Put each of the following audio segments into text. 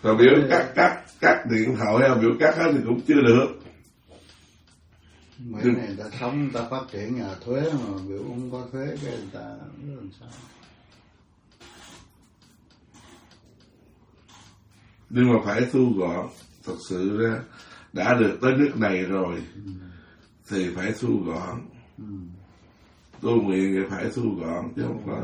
Rồi biểu cắt điện thoại, biểu cắt hết thì cũng chưa được. Mấy này người ta sống, người ta phát triển nhà thuế mà biểu không có thuế cái người ta làm sao? Nhưng mà phải thu gọn, thật sự ra đã được tới nước này rồi thì phải thu gọn. Tu nguyện thì phải thu gọn chứ không phải.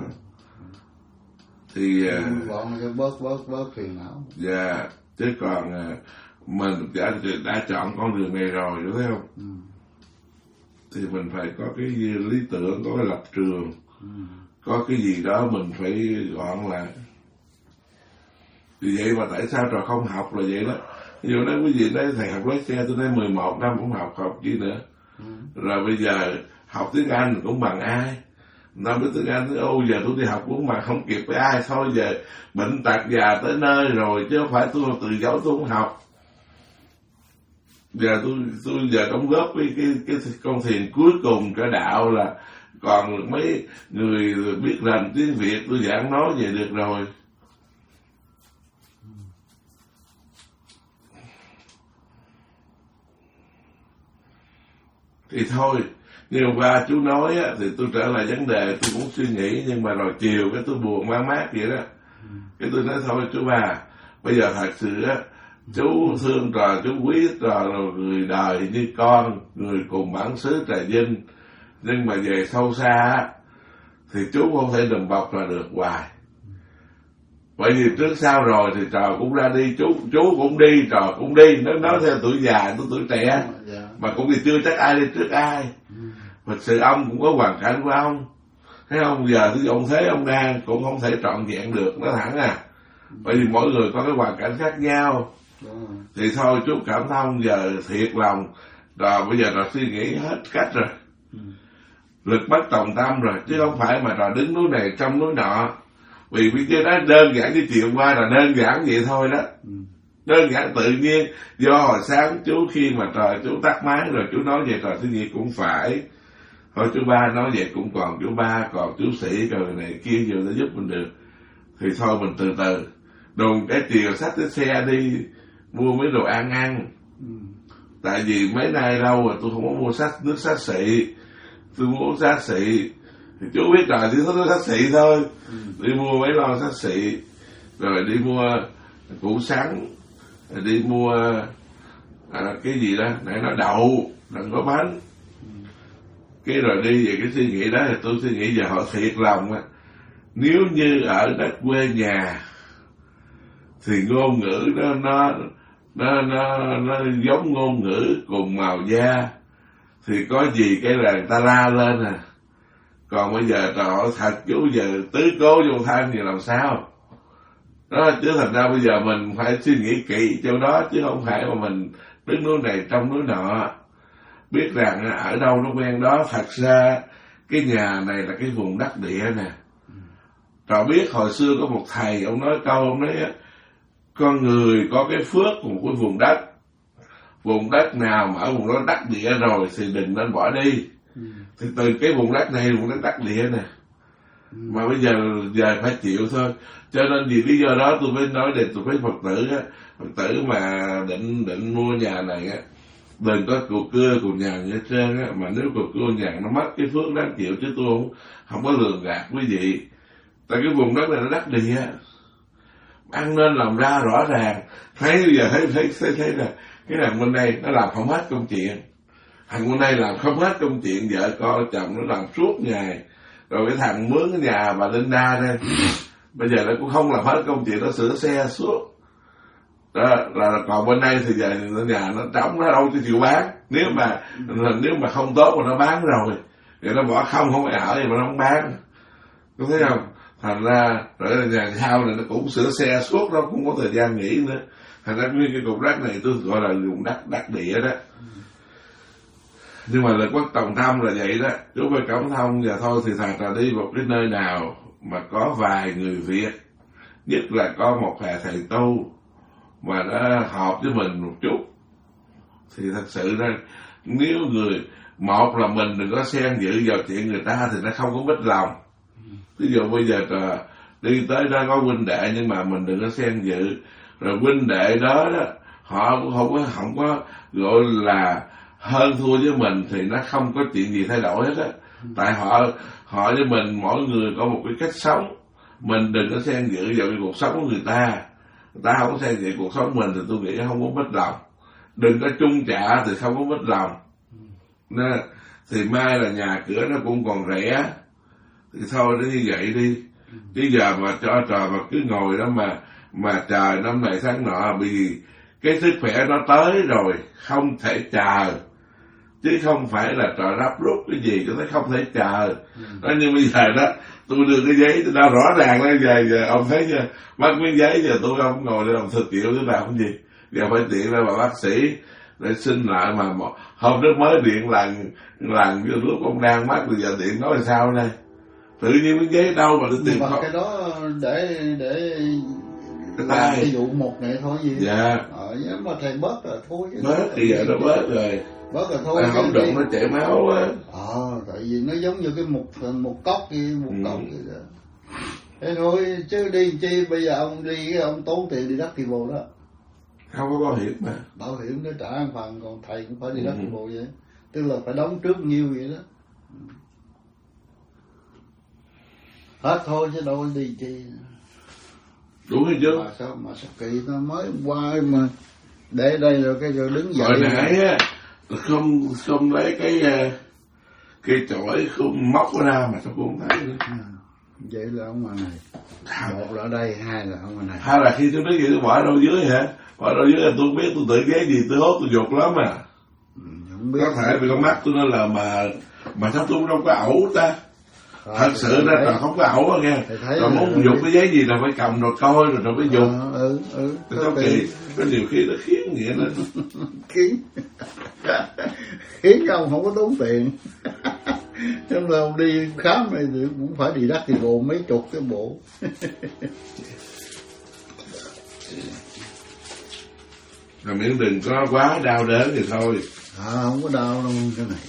Thì gọn cho bớt phiền não. Dạ, chứ còn mình đã chọn con đường này rồi, đúng không? Thì mình phải có cái lý tưởng, có cái lập trường, có cái gì đó mình phải gọn lại. Vì vậy mà tại sao trò không học là vậy đó. Ví dụ nói quý vị nói thầy học lái xe, tôi nói 11 năm cũng học gì nữa. Rồi bây giờ học tiếng Anh cũng bằng ai? Năm biết tiếng Anh, giờ tôi đi học cũng mà không kịp với ai. Thôi giờ bệnh tật già tới nơi rồi, chứ không phải tôi từ dấu tôi không học. Giờ tôi giờ đóng góp cái con thuyền cuối cùng cả đạo là còn mấy người biết làm tiếng Việt tôi giảng nói về được rồi. Thì thôi, nhưng qua chú nói á, thì tôi trở lại vấn đề, tôi cũng suy nghĩ, nhưng mà rồi chiều cái tôi buồn mang mát vậy đó. Cái tôi nói thôi chú bà, bây giờ thật sự á, chú thương trò, chú quý trò là người đời như con, người cùng bản xứ Trà Vinh, nhưng mà về sâu xa á, thì chú không thể đùm bọc là được hoài. Bởi vì trước sau rồi thì trò cũng ra đi, chú cũng đi, trò cũng đi, nó nói theo tuổi già, tuổi trẻ, mà cũng thì chưa chắc ai đi trước ai. Thật sự ông cũng có hoàn cảnh của ông, thấy không? Giờ thì ông thế ông đang cũng không thể trọn vẹn được, nói thẳng à. Bởi vì mỗi người có cái hoàn cảnh khác nhau. Thì thôi chú cảm thông giờ thiệt lòng, rồi bây giờ trò suy nghĩ hết cách rồi, lực bất tòng tâm rồi, chứ không phải mà trò đứng núi này trong núi nọ. Vì cái chứ đó đơn giản như chuyện qua là đơn giản vậy thôi đó. Đơn giản tự nhiên, do hồi sáng chú khi mà trời chú tắt máy rồi chú nói về trò suy nghĩ cũng phải. Thôi chú ba nói vậy cũng còn chú ba, còn chú sĩ, còn này kia giờ nó giúp mình được. Thì thôi mình từ từ. Đùng cái chiều xách cái xe đi mua mấy đồ ăn. Tại vì mấy nay lâu rồi tôi không có mua nước xách xị. Tôi muốn xách xị. Thì chú biết rồi, thì thích nước xách xị thôi. Đi mua mấy lon xách xị. Rồi đi mua củ sắn. Rồi đi mua cái gì đó, nãy nó đậu, đừng có bánh. Cái rồi đi về cái suy nghĩ đó thì tôi suy nghĩ giờ họ thiệt lòng á. Nếu như ở đất quê nhà thì ngôn ngữ nó giống ngôn ngữ cùng màu da, thì có gì cái là người ta la lên à. Còn bây giờ trời ơi thật chú giờ tứ cố vô thân thì làm sao đó, chứ thành ra bây giờ mình phải suy nghĩ kỹ chỗ đó, chứ không phải mà mình đứng núi này trong núi nọ. Biết rằng ở đâu nó quen đó. Thật ra cái nhà này là cái vùng đắc địa nè. Trò biết hồi xưa có một thầy, ông nói câu, ông nói con người có cái phước của một cái vùng đất nào mà ở vùng đó đắc địa rồi thì đừng nên bỏ đi. Thì từ cái vùng đất này, vùng đất đắc địa nè, mà bây giờ phải chịu thôi. Cho nên vì lý do đó tôi mới nói để tôi thấy Phật tử mà định mua nhà này á, đừng có cù cưa cù nhằn như hết trơn á. Mà nếu cù cưa nhằn nó mất cái phước đáng chịu, chứ tôi không có lường gạt quý vị. Tại cái vùng đất này nó đắc địa, ăn nên làm ra rõ ràng. Thấy bây giờ thấy là cái thằng bên đây nó làm không hết công chuyện, thằng bên đây làm không hết công chuyện, vợ con chồng nó làm suốt ngày. Rồi cái thằng mướn cái nhà bà Linda đây, bây giờ nó cũng không làm hết công chuyện, nó sửa xe suốt. Đó là còn bên đây thì giờ nhà nó trống, nó đâu cho chịu bán. Nếu mà không tốt mà nó bán rồi thì nó bỏ không ai ở thì mà nó không bán, có thấy không? Thành ra rồi nhà sau này nó cũng sửa xe suốt, nó cũng có thời gian nghỉ nữa. Thành ra nguyên cái cục đất này tôi gọi là vùng đất đắc địa đó. Nhưng mà lực bất tòng tâm là vậy đó. Chú phải cảm thông. Và thôi thì thật là đi một cái nơi nào mà có vài người Việt, nhất là có một thầy tu mà nó hợp với mình một chút, thì thật sự ra nếu một là mình đừng có xen dự vào chuyện người ta thì nó không có mít lòng. Ví dụ bây giờ đi tới đó có huynh đệ, nhưng mà mình đừng có xen dự. rồi huynh đệ đó họ cũng không có gọi là hơn thua với mình, thì nó không có chuyện gì thay đổi hết á. Tại họ với mình mỗi người có một cái cách sống, mình đừng có xen dự vào cái cuộc sống của người ta không có xen dự cuộc sống mình, thì tôi nghĩ không có mất lòng. Đừng có chung trả thì không có mất lòng. Nên thì mai là nhà cửa nó cũng còn rẻ, thì thôi nó như vậy đi. Chứ giờ mà cho trò mà cứ ngồi đó mà trời năm này tháng nọ, vì cái sức khỏe nó tới rồi không thể chờ, chứ không phải là trò ráp rút cái gì cho nó không thể chờ. Đó, nhưng bây giờ đó tôi đưa cái giấy tôi đã rõ ràng lên, giờ ông thấy chưa, mất miếng giấy, giờ tôi không ngồi để làm thực triệu tôi làm cái gì, giờ phải điện ra bà bác sĩ để xin lại. Mà hôm trước mới điện lần lúc ông đang mắc, bây giờ điện nói là sao đây, tự nhiên miếng giấy đâu mà tôi tìm không. Cái đó để làm cái vụ một này thôi gì. Dạ. Mà thầy bớt rồi thôi. Bớt thì giờ nó bớt rồi. Bớt rồi thôi. Không đụng nó chảy máu á. Tại vì nó giống như cái một cốc kia, cốc vậy đó. Thế thôi chứ đi chi, bây giờ ông đi ông tốn tiền đi đất thì bồ đó. Không có bảo hiểm mà. Bảo hiểm để trả một phần, còn thầy cũng phải đi đất thì bồ vậy. Tức là phải đóng trước nhiêu vậy đó. Hết thôi chứ đâu đi chi. Đúng hay chưa? Mà sao kỳ nó mới qua mà để đây rồi cái rồi đứng dậy. Hồi nãy á không lấy cái chổi không móc ra mà sao cũng thấy nữa. Vậy là ông bà này. Một là ở đây, hai là ông bà này. Hai là khi tôi nói gì tôi bỏ đâu dưới hả? Bỏ đâu dưới là tôi biết tôi tự ghé gì tôi hốt tôi dục lắm à. Không biết. Có thể vì con mắt tôi nó là mà sao tôi đâu có ẩu ta. Thật sự ra là không có ẩu á nghe. Rồi muốn dục cái giấy gì là phải cầm rồi coi rồi phải dục. Sao kỳ, có nhiều khi nó khiến nghĩa lên. Khiến ông không có tốn tiền. Trong là ông đi khám này thì cũng phải đi đắt thì bộ mấy chục cái bộ. Rồi miễn đừng có quá đau đớn thì thôi. Không có đau đâu cái này.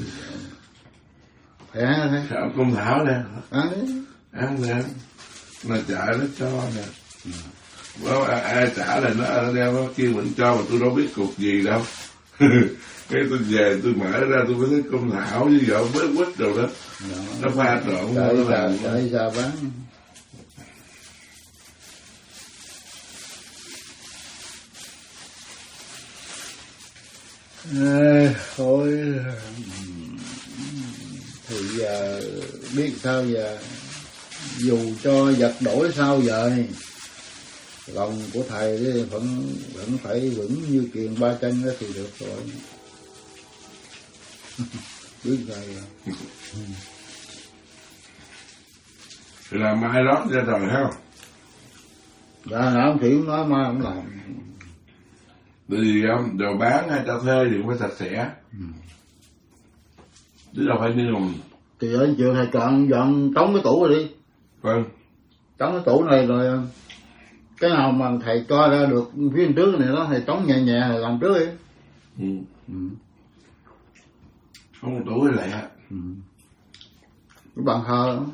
Khỏe thấy. Con Thảo nè. Ăn nè. Nó chạy nó cho nè. Ai trả là nó đeo nó kêu mình cho mà tôi đâu biết cục gì đâu. Cái tôi về tôi mở ra tôi mới thấy con Thảo với vợ mới quýt rồi đó. Nó pha trộn nó làm. Chạy ra bán. Thôi thì giờ biết sao giờ, dù cho vật đổi sao vậy, lòng của thầy vẫn phải vững như kiền ba chân đó thì được rồi. Biết rồi. Thì làm mai đó ra rồi không? Dạ nào ông Thiệu nói mai ông làm. Bởi vì không, đồ bán hay cho thuê thì cũng phải sạch sẽ. Chứ đâu phải như lòng. Thì ở trường thầy dọn trống cái tủ rồi đi. Vâng. Trống cái tủ này rồi cái nào mà thầy cho ra được phía trước này đó thầy trống nhẹ nhẹ làm trước đi. Không có tủ lẹ. Cái bàn thờ đó.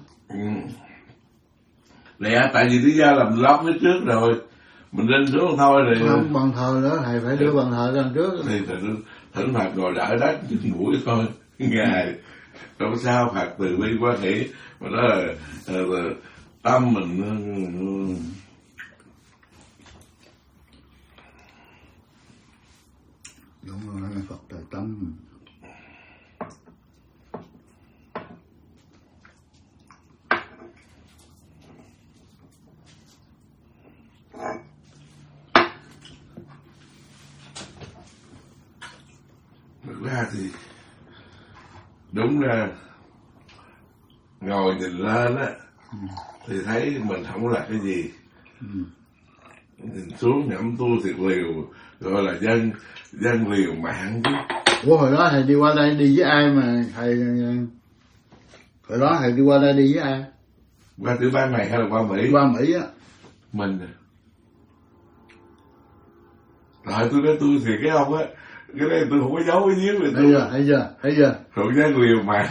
Lẹ tại vì lý do làm lót phía trước rồi. Mình lên xuống thôi rồi. Không, bàn thờ đó thầy phải đưa bàn thờ ra trước. Thì thỉnh Phật ngồi đợi đất chừng buổi thôi. Ngày đâu có sao, Phật từ bi quá hỷ. Mà đó là tâm mình. Đúng rồi, Phật trời tâm. Thực ra thì đúng ra ngồi nhìn lên á thì thấy mình không có làm cái gì. Nhìn xuống nhẫm tu thiệt liều, gọi là dân liều mạng chứ. Ủa hồi đó thầy đi qua đây đi với ai mà thầy, hồi đó thầy đi qua đây đi với ai? Qua tiểu bang này hay là qua Mỹ? Qua Mỹ á. Mình rồi tôi nói tôi thì cái ông á, cái này tôi không có giấu cái giếm về tôi. Thấy chưa? Hưởng giá liều mạng.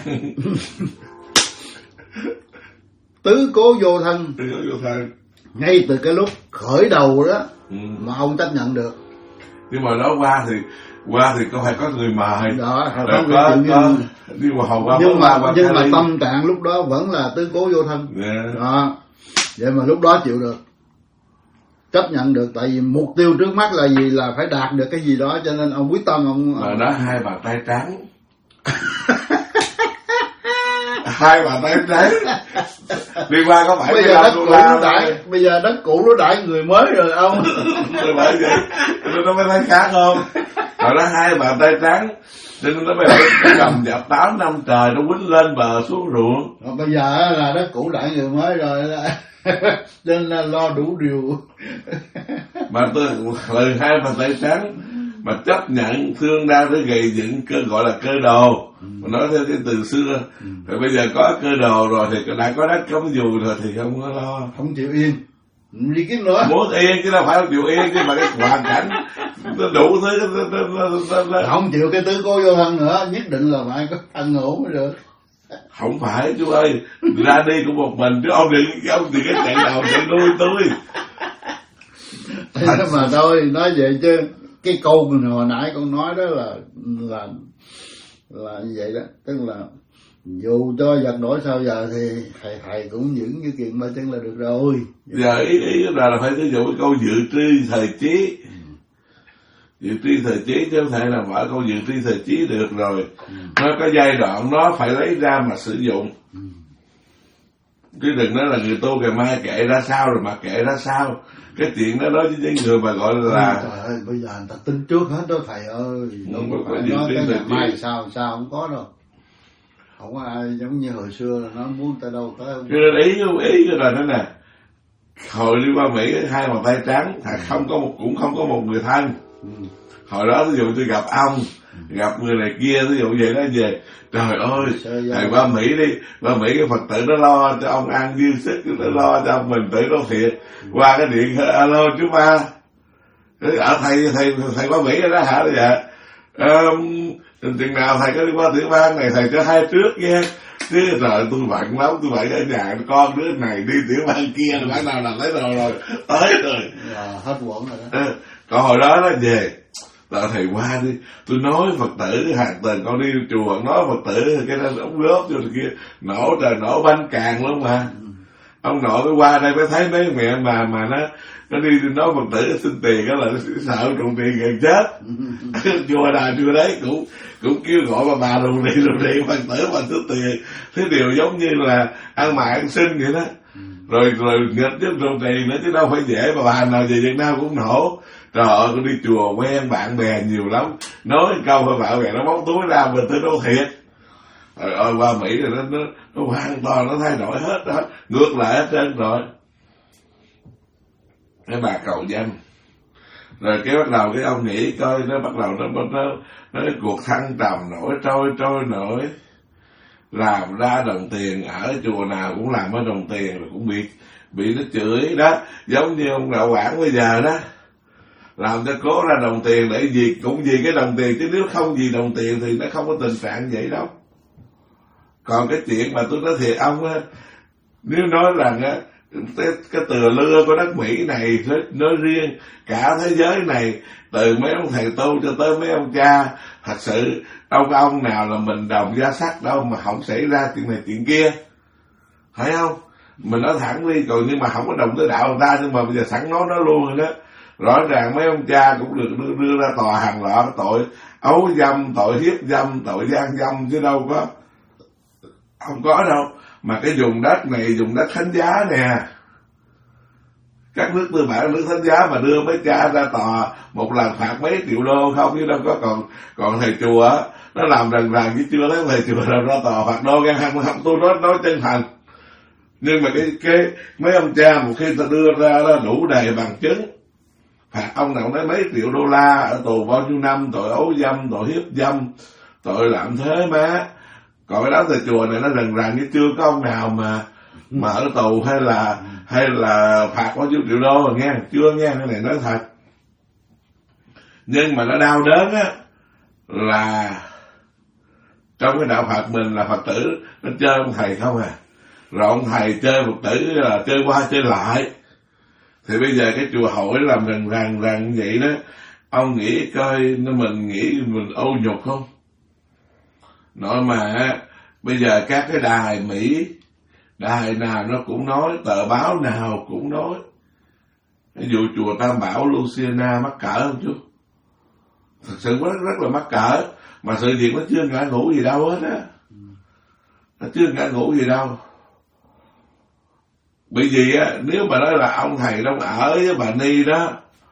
Tứ cố vô thân. Tứ cố vô thân. Ngay từ cái lúc khởi đầu đó mà ông chấp nhận được. Nhưng mà đó qua thì có phải có người mời Đó, có nhưng mà hầu nhưng mà tâm trạng lúc đó vẫn là tứ cố vô thân. Đó, vậy mà lúc đó chịu được, chấp nhận được, tại vì mục tiêu trước mắt là gì, là phải đạt được cái gì đó, cho nên ông quyết tâm ông mà đó hai bàn tay trắng. Hai bàn tay trắng đi qua có phải bây giờ đất cũ nó đãi, bây giờ đất cũ nó đãi người mới rồi ông. Rồi bởi vậy nó mới thấy khác không. Rồi đó hai bàn tay trắng cho nên nó bây giờ cầm dập 8 năm trời nó quýnh lên bờ xuống ruộng. Rồi bây giờ là đất cũ đãi người mới rồi nên là lo đủ điều. Mà tôi lời hai bàn tay trắng mà chấp nhận thương đau để gây dựng cơ gọi là cơ đồ. Mà nói theo cái từ xưa. Rồi bây giờ có cơ đồ rồi thì đã có đất cắm dù rồi thì không có lo, không chịu yên đi kiếm nữa. Muốn yên chứ đâu phải không chịu yên, nhưng mà cái hoàn cảnh nó đủ thứ nó không chịu cái tứ cố vô thân nữa, nhất định là phải có thân ngủ mới được. Không phải chú ơi, ra đi cũng một mình chứ ông đừng cái chạy đầu chạy đuôi tôi. Mà thôi nói vậy chứ cái câu hồi nãy con nói đó là như vậy đó, tức là dù cho giặc đổi sao giờ thì thầy cũng giữ như kiện ba chân là được rồi. Giờ ý là phải sử dụng cái câu dự tri thời chí. Dự tri thời chí chứ không thể nào mở câu dự tri thời chí được rồi. Nó có giai đoạn nó phải lấy ra mà sử dụng. Chứ đừng nói là người tu ngày mai kệ ra sao rồi mà kệ ra sao. Cái chuyện đó đối với những người mà gọi là trời ơi, bây giờ người ta tính trước hết đó thầy ơi. Không phải nói cái ngày mai sao không có đâu. Không có ai giống như hồi xưa là nó muốn tới đâu tới. Cho nên ý là thế nè, hồi đi qua Mỹ hai bàn tay trắng, cũng không có một người thân. Hồi đó ví dụ tôi gặp ông, gặp người này kia, ví dụ vậy đó về, trời ơi, thầy qua Mỹ đi, qua Mỹ cái Phật tử nó lo cho ông ăn dư sức, nó lo cho ông mình tử nó thiệt, qua cái điện alo chú ba, ở thầy qua Mỹ rồi đó hả? Dạ, chừng nào thầy có đi qua tiểu bang này thầy cho hai trước nha. Chứ trời tôi bận lắm, tôi bận ở nhà con đứa này đi tiểu bang kia rồi bản nào làm lấy rồi tới rồi hết quẩn rồi đó. Còn hồi đó nó về tao thầy qua đi, tôi nói Phật tử hàng tuần con đi chùa nói Phật tử cái đó ông góp cho kia nổ trời nổ bánh càng luôn mà. Ông nội mới qua đây mới thấy mấy mẹ mà nó đi nói Phật tử xin tiền đó là nó sợ trùng tiền gần chết. Chùa nào chùa đấy cũng kêu gọi bà rù rì Phật tử mà thứ tiền, thế điều giống như là ăn mày ăn xin vậy đó. Rồi nghịch chứ trùng tiền nữa chứ đâu phải dễ, mà bà nào về Việt Nam cũng nổ. Trời ơi, con đi chùa quen bạn bè nhiều lắm, nói câu thôi bạn bè nó móc túi ra mình tới đâu thiệt. Trời ơi, qua Mỹ rồi nó hoàn toàn nó thay đổi hết đó, ngược lại hết trơn rồi. Cái bà cầu danh, rồi cái bắt đầu cái ông nghĩ coi nó bắt đầu nó cuộc thăng trầm trôi nổi, làm ra đồng tiền, ở chùa nào cũng làm ở đồng tiền, rồi cũng bị nó chửi đó, giống như ông Đạo Quảng bây giờ đó. Làm cho cố ra đồng tiền để cũng vì cái đồng tiền, chứ nếu không vì đồng tiền thì nó không có tình trạng vậy đâu. Còn cái chuyện mà tôi nói thiệt ông á, nếu nói rằng á cái từa lưa của đất Mỹ này nói riêng cả thế giới này, từ mấy ông thầy tu cho tới mấy ông cha, thật sự ông nào là mình đồng giá sắt đâu mà không xảy ra chuyện này chuyện kia, phải không? Mình nói thẳng đi, còn nhưng mà không có đồng tới đạo người ta, nhưng mà bây giờ sẵn nói nó luôn rồi đó. Rõ ràng mấy ông cha cũng được đưa ra tòa hàng loạt tội ấu dâm, tội hiếp dâm, tội gian dâm, chứ đâu có không có đâu. Mà cái vùng đất này vùng đất thánh giá nè, các nước tư bản nước thánh giá mà đưa mấy cha ra tòa một lần phạt mấy triệu đô không, chứ đâu có. Còn thầy chùa nó làm rần chứ chưa thấy thầy chùa làm ra tòa phạt đô gan không. Tôi nói chân thành, nhưng mà cái mấy ông cha một khi ta đưa ra đó đủ đầy bằng chứng, phạt ông nào nói mấy triệu đô la, ở tù bao nhiêu năm, tội ấu dâm, tội hiếp dâm, tội lạm thế má. Còn cái đó thầy chùa này nó rần chứ chưa có ông nào mà ở tù hay là phạt bao nhiêu triệu đô rồi nghe, chưa nghe, cái này nói thật. Nhưng mà nó đau đớn á là trong cái đạo Phật mình là Phật tử nó chơi ông thầy không à, rồi ông thầy chơi Phật tử là chơi qua chơi lại. Thì bây giờ cái chùa hội làm rằng vậy đó, ông nghĩ coi mình nghĩ mình ô nhục không? Nói mà bây giờ các cái đài Mỹ, đài nào nó cũng nói, tờ báo nào cũng nói. Ví dụ chùa Tam Bảo Louisiana mắc cỡ không chú? Thật sự rất là mắc cỡ, mà sự việc nó chưa ngã ngũ gì đâu hết á. Nó chưa ngã ngũ gì đâu. Bởi vì á, nếu mà nói là ông thầy đông ở với bà Ni đó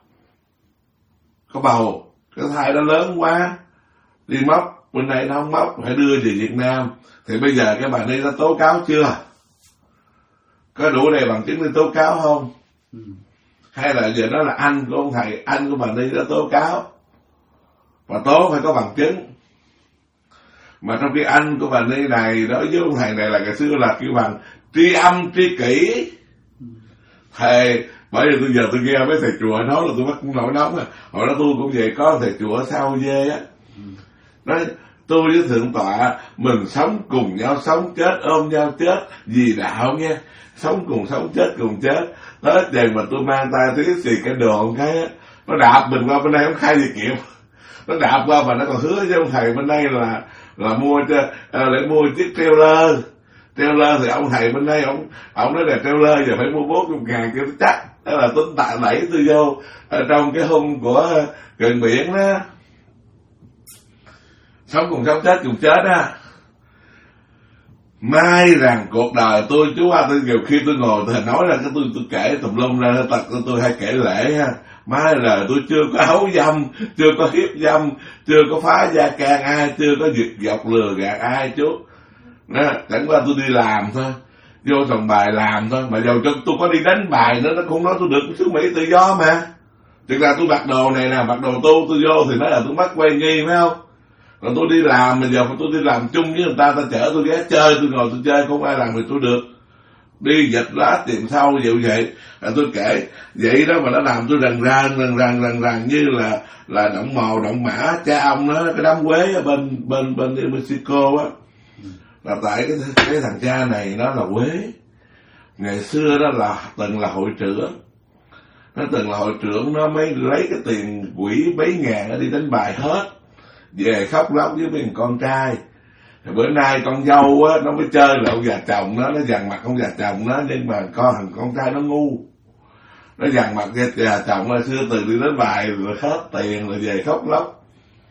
có bầu, cái thai nó lớn quá, đi móc, bên này nó không móc, phải đưa về Việt Nam, thì bây giờ cái bà Ni nó tố cáo chưa? Có đủ đầy bằng chứng để tố cáo không? Hay là giờ đó là anh của ông thầy, anh của bà Ni đã tố cáo, và tố phải có bằng chứng. Mà trong khi anh của bà Ni này đối với ông thầy này là ngày xưa là kêu bằng tri âm tri kỷ. Thầy, bởi vì giờ tôi nghe mấy thầy chùa nói là tôi bắt nổi nóng à. Hồi đó tôi cũng vậy, có thầy chùa ở Sao Dê á, nói tôi với thượng tọa mình sống cùng nhau sống chết, ôm nhau chết vì đạo nghe, sống cùng sống chết cùng chết. Tới chừng mà tôi mang tay tiếng xì cái đồ cái á, nó đạp mình qua bên đây không khai gì kịp. Nó đạp qua mà nó còn hứa với ông thầy bên đây là mua cho để mua chiếc trailer thì ông thầy bên đây ông nói là trailer giờ phải mua 40.000 cho chắc. Đó là tính tạ đẩy tôi vô trong cái hung của gần biển đó, sống cùng sống chết cùng chết á. Mai rằng cuộc đời tôi, chú tôi nhiều khi tôi ngồi tôi nói ra cái tôi kể tùm lum ra tật tôi hay kể lễ ha. Mai là tôi chưa có hấu dâm, chưa có hiếp dâm, chưa có phá gia can ai, chưa có giật dọc lừa gạt ai chú. Đó, chẳng qua tôi đi làm thôi, vô sòng bài làm thôi, mà dầu cho tôi có đi đánh bài nữa nó cũng nói tôi được xứ Mỹ tự do mà. Thực ra tôi mặc đồ này nè, mặc đồ tôi vô thì nói là tôi mắc quay nghi phải không? Còn tôi đi làm mà giờ tôi đi làm chung với người ta chở tôi ghé chơi, tôi ngồi tôi chơi không ai làm thì tôi được. Đi dịch lá tìm sau vậy tôi kể vậy đó mà nó làm tôi rần như là động màu động mã cha ông nó cái đám quế ở bên Mexico á, là tại cái thằng cha này nó là quế. Ngày xưa đó là từng là hội trưởng, nó mới lấy cái tiền quỹ mấy ngàn nó đi đánh bài hết, về khóc lóc với mấy con trai. Bữa nay con dâu á nó mới chơi là ông già chồng nó dằn mặt ông già chồng nó, nhưng mà con trai nó ngu, nó dằn mặt già chồng là xưa từ đi đến bài rồi hết tiền rồi về khóc lóc.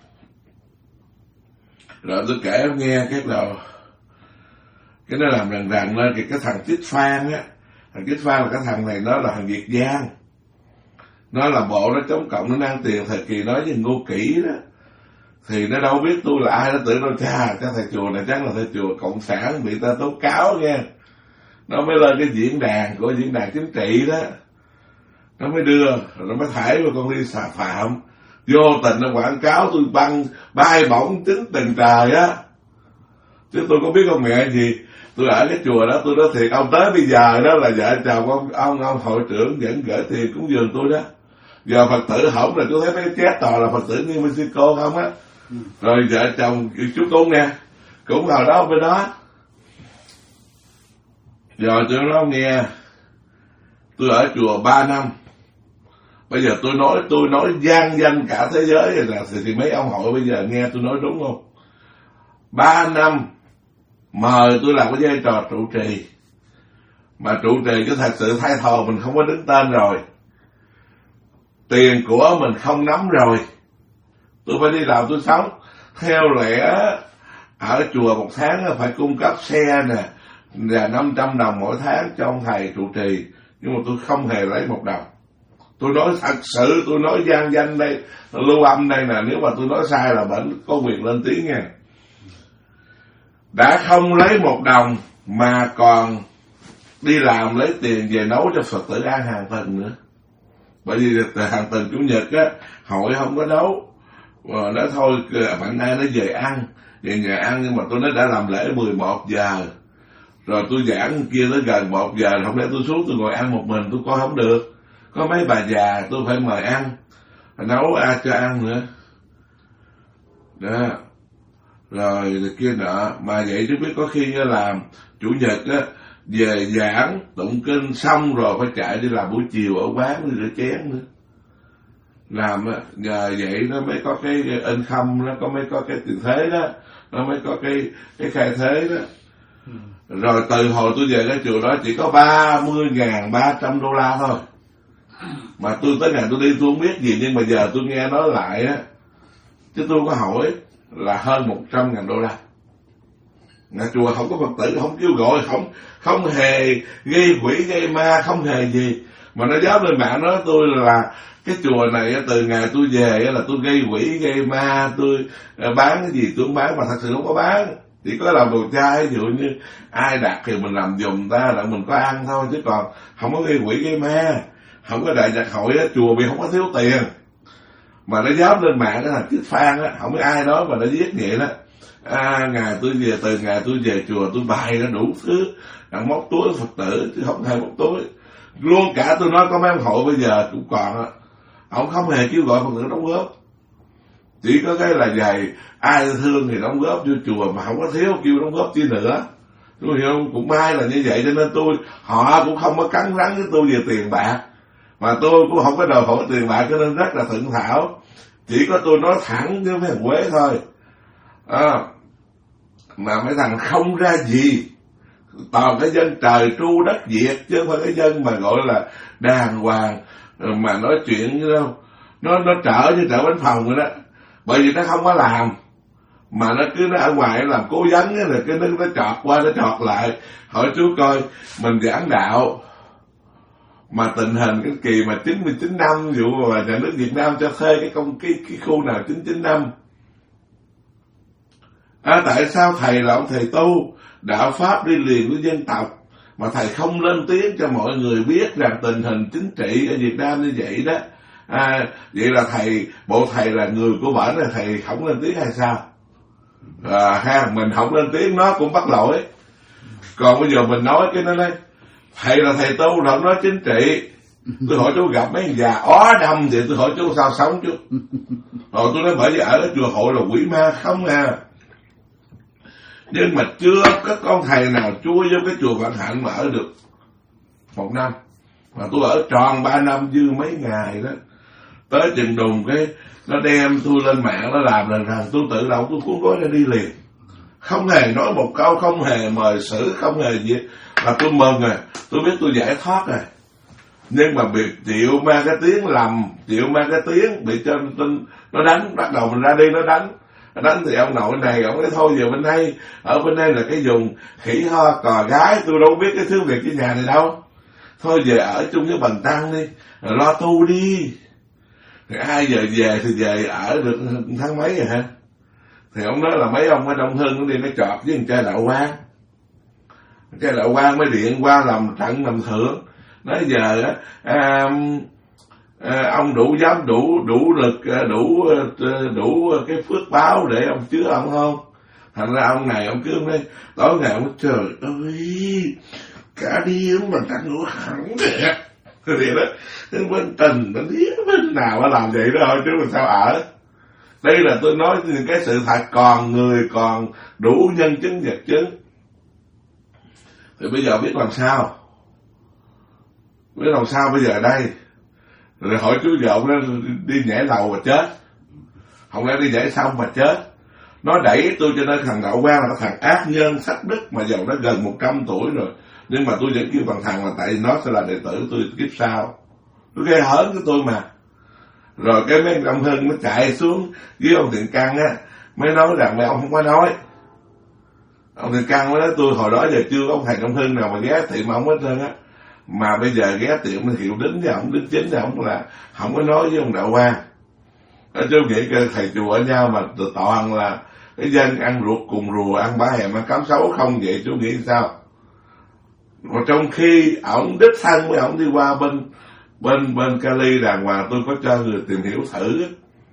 Rồi tôi kể ông nghe cái đầu cái nó làm rần lên cái thằng Chích Phan á. Thằng Chích Phan là cái thằng này nó là thằng Việt Giang, nó là bộ nó chống cộng, nó năng tiền thời kỳ nói với Ngô Kỷ đó. Thì nó đâu biết tôi là ai, nó tưởng đâu cha thầy chùa này chắc là thầy chùa cộng sản bị ta tố cáo nghe. Nó mới lên cái diễn đàn của diễn đàn chính trị đó, nó mới đưa, rồi nó mới thải vào con đi xà phạm. Vô tình nó quảng cáo tôi băng bay bổng trứng từng trời á. Chứ tôi có biết con mẹ gì. Tôi ở cái chùa đó tôi nói thiệt, ông tới bây giờ đó là vợ chồng ông hội trưởng vẫn gửi tiền cúng dường tôi đó. Giờ Phật tử hổng là tôi thấy mấy chết toàn là Phật tử như Mexico không á. Rồi vợ chồng chú Cúng nè, cũng hồi đó bên đó. Rồi tôi nói nghe, tôi ở chùa 3 năm. Bây giờ tôi nói gian danh cả thế giới rồi là thì mấy ông hội bây giờ nghe tôi nói đúng không? 3 năm mời tôi làm cái vai trò trụ trì. Mà trụ trì cái thật sự thay thò mình không có đứng tên rồi. Tiền của mình không nắm rồi. Tôi phải đi làm tôi sống. Theo lẽ ở chùa một tháng phải cung cấp xe nè và 500 đồng mỗi tháng cho ông thầy trụ trì. Nhưng mà tôi không hề lấy một đồng. Tôi nói thật sự, tôi nói gian danh đây, lưu âm đây nè, nếu mà tôi nói sai là bệnh có quyền lên tiếng nha. Đã không lấy một đồng mà còn đi làm lấy tiền về nấu cho Phật tử ăn hàng tuần nữa. Bởi vì hàng tuần Chủ nhật á, hội không có nấu. Nói thôi, bạn nay nó về ăn, về nhà ăn, nhưng mà tôi nói đã làm lễ 11 giờ. Rồi tôi giảng kia tới gần 1 giờ, không lẽ tôi xuống tôi ngồi ăn một mình, tôi coi không được. Có mấy bà già tôi phải mời ăn, nấu cho ăn nữa. Đó. Rồi kia nọ, mà vậy chứ biết có khi làm Chủ nhật á, về giảng tụng kinh xong rồi phải chạy đi làm buổi chiều ở quán đi rửa chén nữa. Làm nhờ vậy nó mới có cái income, nó mới có cái tiền thế đó, nó mới có cái khai thế đó. Rồi từ hồi tôi về cái chùa đó chỉ có 30.300 đô la thôi. Mà tôi tới ngày tôi đi tôi không biết gì, nhưng mà giờ tôi nghe nói lại á, chứ tôi có hỏi là hơn 100.000 đô la. Nhà chùa không có Phật tử, không kêu gọi, không hề gây quỷ gây ma, không hề gì. Mà nó giáo lên mạng nói tôi là cái chùa này từ ngày tôi về là tôi gây quỷ gây ma, tôi bán cái gì tôi không bán, mà thật sự không có bán. Chỉ có làm đồ chay, ví dụ như ai đặt thì mình làm giùm ta là mình có ăn thôi, chứ còn không có gây quỷ gây ma. Không có đại nhạc hội á, chùa vì không có thiếu tiền. Mà nó dám lên mạng đó là cái fan á, không có ai nói mà nó viết vậy đó. Ngày tôi về, từ ngày tôi về chùa tôi bày ra đủ thứ, đặng móc túi Phật tử, chứ không hay móc túi. Luôn cả tôi nói có mấy ông hội bây giờ cũng còn á, ông không hề kêu gọi Phật tử đóng góp. Chỉ có cái là vậy, ai thương thì đóng góp vô chùa, mà không có thiếu kêu đóng góp chi nữa. Tôi hiểu không? Cũng may là như vậy, cho nên họ cũng không có cắn rắn với tôi về tiền bạc. Mà tôi cũng không có đòi hỏi tiền bạc, cho nên rất là thuận thảo. Chỉ có tôi nói thẳng với mấy thằng Quế thôi. Mà mấy thằng không ra gì, toàn cái dân trời tru đất diệt, chứ không phải cái dân mà gọi là đàng hoàng mà nói chuyện như đâu. Nó trở như trở bánh phòng rồi đó. Bởi vì nó không có làm, mà nó cứ nó ở ngoài làm cố vấn á, rồi cái nó chọt qua nó chọt lại. Hỏi chú coi mình giảng đạo mà tình hình cái kỳ mà 99 năm, dụ mà nhà nước Việt Nam cho thuê cái khu nào 99 năm. Tại sao thầy là ông thầy tu đạo pháp đi liền với dân tộc mà thầy không lên tiếng cho mọi người biết rằng tình hình chính trị ở Việt Nam như vậy đó? Vậy là bộ thầy là người của bển, là thầy không lên tiếng hay sao? Mình không lên tiếng nó cũng bắt lỗi. Còn bây giờ mình nói cái nó nói thầy là thầy tu là không nói chính trị. Tôi hỏi chú gặp mấy già ó đâm thì tôi hỏi chú sao sống chú? Rồi tôi nói bởi vì ở chùa hội là quỷ ma không nhưng mà chưa có con thầy nào chui vô cái chùa Vạn Hạnh mà ở được 1 năm. Mà tôi ở tròn 3 năm dư mấy ngày đó. Tới chừng đùng cái nó đem tôi lên mạng, nó làm rằng tôi tự động tôi cuốn gói ra đi liền. Không hề nói một câu, không hề mời xử, không hề gì. Mà tôi mừng rồi, tôi biết tôi giải thoát rồi. Nhưng mà bị chịu mang cái tiếng lầm, chịu mang cái tiếng bị cho nó đánh, bắt đầu mình ra đi nó đánh. Đánh thì ông nội này, ông nói thôi giờ bên đây, ở bên đây là cái vùng khỉ ho cò gái, tôi đâu biết cái thứ việc cái nhà này đâu. Thôi về ở chung với Bần Tăng đi, rồi lo tu đi. Thì ai giờ về thì về ở được tháng mấy rồi hả? Thì ông nói là mấy ông ở Đông Hưng nó đi nó chọt với một chai lậu quang. Chai lậu quang mới điện qua làm trận làm thưởng. Nói giờ ông đủ dám đủ lực đủ cái phước báo để ông chứa ông không? Thành ra ông này ông cứ nói tối ngày ông trời ơi cả đêm mà tăng ngủ hẳn kìa. Thì đó bên tình bên hiếp bên nào mà làm vậy đó thôi chứ mà sao ở. Đây là tôi nói những cái sự thật, còn người còn đủ nhân chứng vật chứng. Thì bây giờ biết làm sao? Biết làm sao bây giờ đây? Rồi hỏi chú vợ ông nó đi nhảy lầu mà chết. Không lẽ đi nhảy xong mà chết. Nó đẩy tôi cho nên thằng Đậu Quang là thằng ác nhân sắc đức, mà dầu nó gần 100 tuổi rồi. Nhưng mà tôi vẫn kêu bằng thằng là tại nó sẽ là đệ tử tôi kiếp sau. Nó gây hớn với tôi mà. Rồi cái mấy ông Hưng nó chạy xuống với ông Thiện Căn á, mới nói rằng mấy ông không có nói. Ông Thiện Căn mới nói tôi hồi đó giờ chưa có ông thầy ông Hưng nào mà ghé tiệm ông hết trơn á. Mà bây giờ ghé tiệm nó Hiệu Đính với ông Đính Chính thì ông là không có nói với ông Đạo Quang. Chú nghĩ cái thầy chùa ở nhau mà toàn là cái dân ăn ruột cùng rùa, ăn bá hèm ăn cám xấu không vậy, chú nghĩ sao? Mà trong khi ổng đích thân với ổng đi qua bên Cali đàng hoàng, tôi có cho người tìm hiểu thử.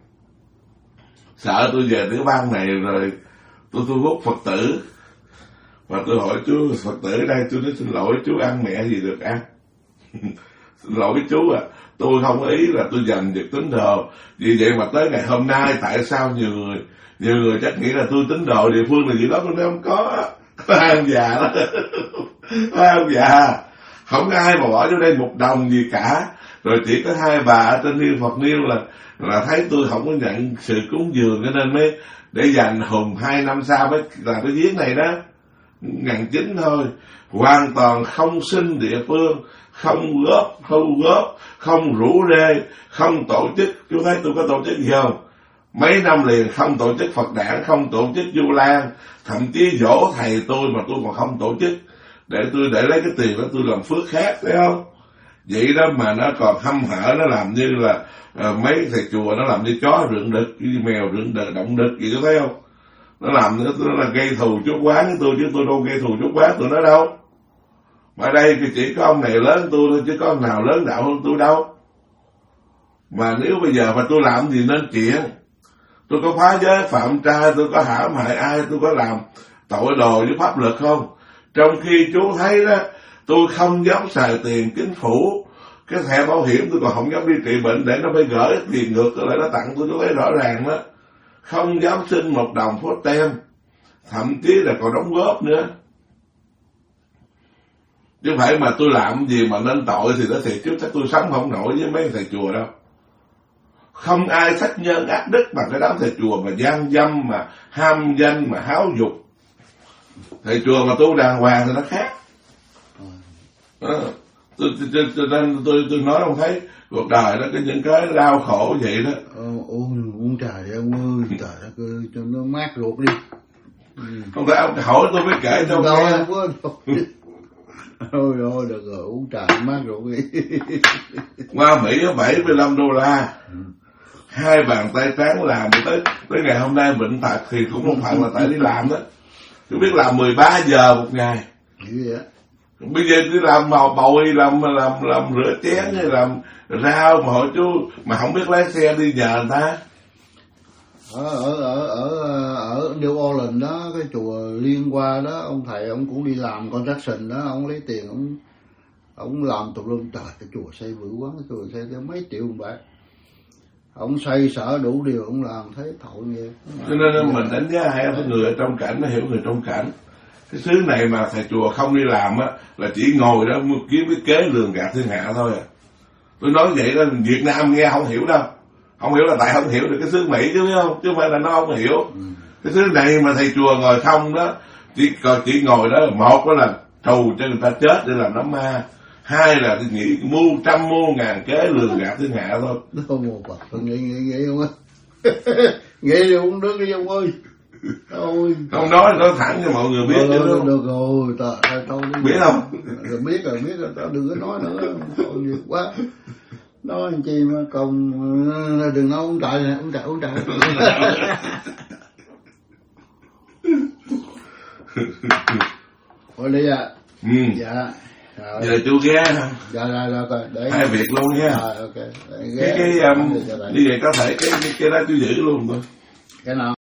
Sợ tôi về tiểu bang này rồi tôi thu hút Phật tử. Và tôi hỏi chú Phật tử đây, tôi nói xin lỗi chú ăn mẹ gì được ăn. Xin lỗi với chú tôi không ý là tôi giành việc tín đồ. Vì vậy mà tới ngày hôm nay tại sao nhiều người chắc nghĩ là tôi tín đồ địa phương này gì đó, tôi nói không có. Có hai ông già đó Phải không? Dạ, không có ai mà bỏ vô đây một đồng gì cả. Rồi chỉ có hai bà ở trên Niêu Phật Niêu là thấy tôi không có nhận sự cúng dường, cho nên mới để dành hùng 2 năm sau mới làm cái giếng này đó, 1900 thôi. Hoàn toàn không xin địa phương, không góp, không rủ rê, không tổ chức. Chú thấy tôi có tổ chức gì không? Mấy năm liền không tổ chức Phật đản, không tổ chức Du Lan, thậm chí dỗ thầy tôi mà tôi còn không tổ chức, để lấy cái tiền đó tôi làm phước khác, thấy không? Vậy đó mà nó còn hăm hở, nó làm như là mấy thầy chùa nó làm như chó rượn đực, mèo rượn đực, động đực gì đó, thấy không? Nó làm nó là gây thù chuốc oán với tôi, chứ tôi đâu gây thù chuốc oán tụi nó đâu. Mà đây thì chỉ có ông này lớn tôi thôi, chứ có ông nào lớn đạo hơn tôi đâu. Mà nếu bây giờ mà tôi làm gì nên chuyện, tôi có phá giới phạm trai, tôi có hãm hại ai, tôi có làm tội đồ với pháp luật không? Trong khi chú thấy đó, tôi không dám xài tiền chính phủ, cái thẻ bảo hiểm tôi còn không dám đi trị bệnh để nó phải gửi tiền ngược lại nó tặng tôi thấy rõ ràng đó. Không dám xin một đồng phốt tem, thậm chí là còn đóng góp nữa. Chứ phải mà tôi làm gì mà nên tội thì nó thiệt chứ chắc tôi sống không nổi với mấy thầy chùa đâu. Không ai thách nhân ác đức bằng cái đám thầy chùa mà gian dâm, mà ham danh, mà háo dục. Thầy chùa mà tu đàng hoàng thì nó khác. Tôi nói không thấy cuộc đời đó có những cái đau khổ vậy đó. Uống trà đi ông ơi, trời đất ơi, cho nó mát ruột đi. Không phải ông hỏi tôi mới kể cho ông nghe. Thôi được rồi, uống trà mát ruột đi. Qua Mỹ có $75, 2 bàn tay trắng làm tới ngày hôm nay bệnh tật thì cũng không phải là tại đi làm đó. Tôi biết làm 13 giờ một ngày. Bây giờ cứ làm màu bồi, làm rửa chén hay làm rau mà hỏi chú mà không biết lái xe đi nhờ người ta. Ở New Orleans đó, cái chùa liên qua đó, ông thầy ông cũng đi làm construction đó, ông lấy tiền ông làm tùm lum. Trời, cái chùa xây bự quá, cái chùa xây cho mấy triệu bạc. Ông xây sở đủ điều ông làm, thấy thội nghe. Cho nên mình đánh giá hay có người ở trong cảnh, nó hiểu người trong cảnh. Cái xứ này mà thầy chùa không đi làm á là chỉ ngồi đó kiếm cái kế lường gạt thiên hạ thôi à. Tôi nói vậy đó, Việt Nam nghe không hiểu đâu. Không hiểu là tại không hiểu được cái xứ Mỹ chứ, biết không? Chứ không phải là nó không hiểu. Cái xứ này mà thầy chùa ngồi không đó, chỉ ngồi đó, một đó là trù cho người ta chết để làm đám ma, hai là nghĩ trăm mưu ngàn kế lường gạt thiên hạ thôi. Nó không một Phật, tôi nghĩ không á. Nghĩ thì uống nước đi ông ơi. Ôi. Không nói thẳng cho mọi người biết chứ. Được rồi, thôi biết không? Biết rồi, tao đừng có nói nữa, tội nghiệp quá. Nói anh chi mà còn đừng nói uống trà. Thôi đi ạ. Dạ. Giờ chú ghé. Dạ để hai việc luôn nha. Ok. Như vậy có thể cái đó chú giữ luôn thôi. Cái nào?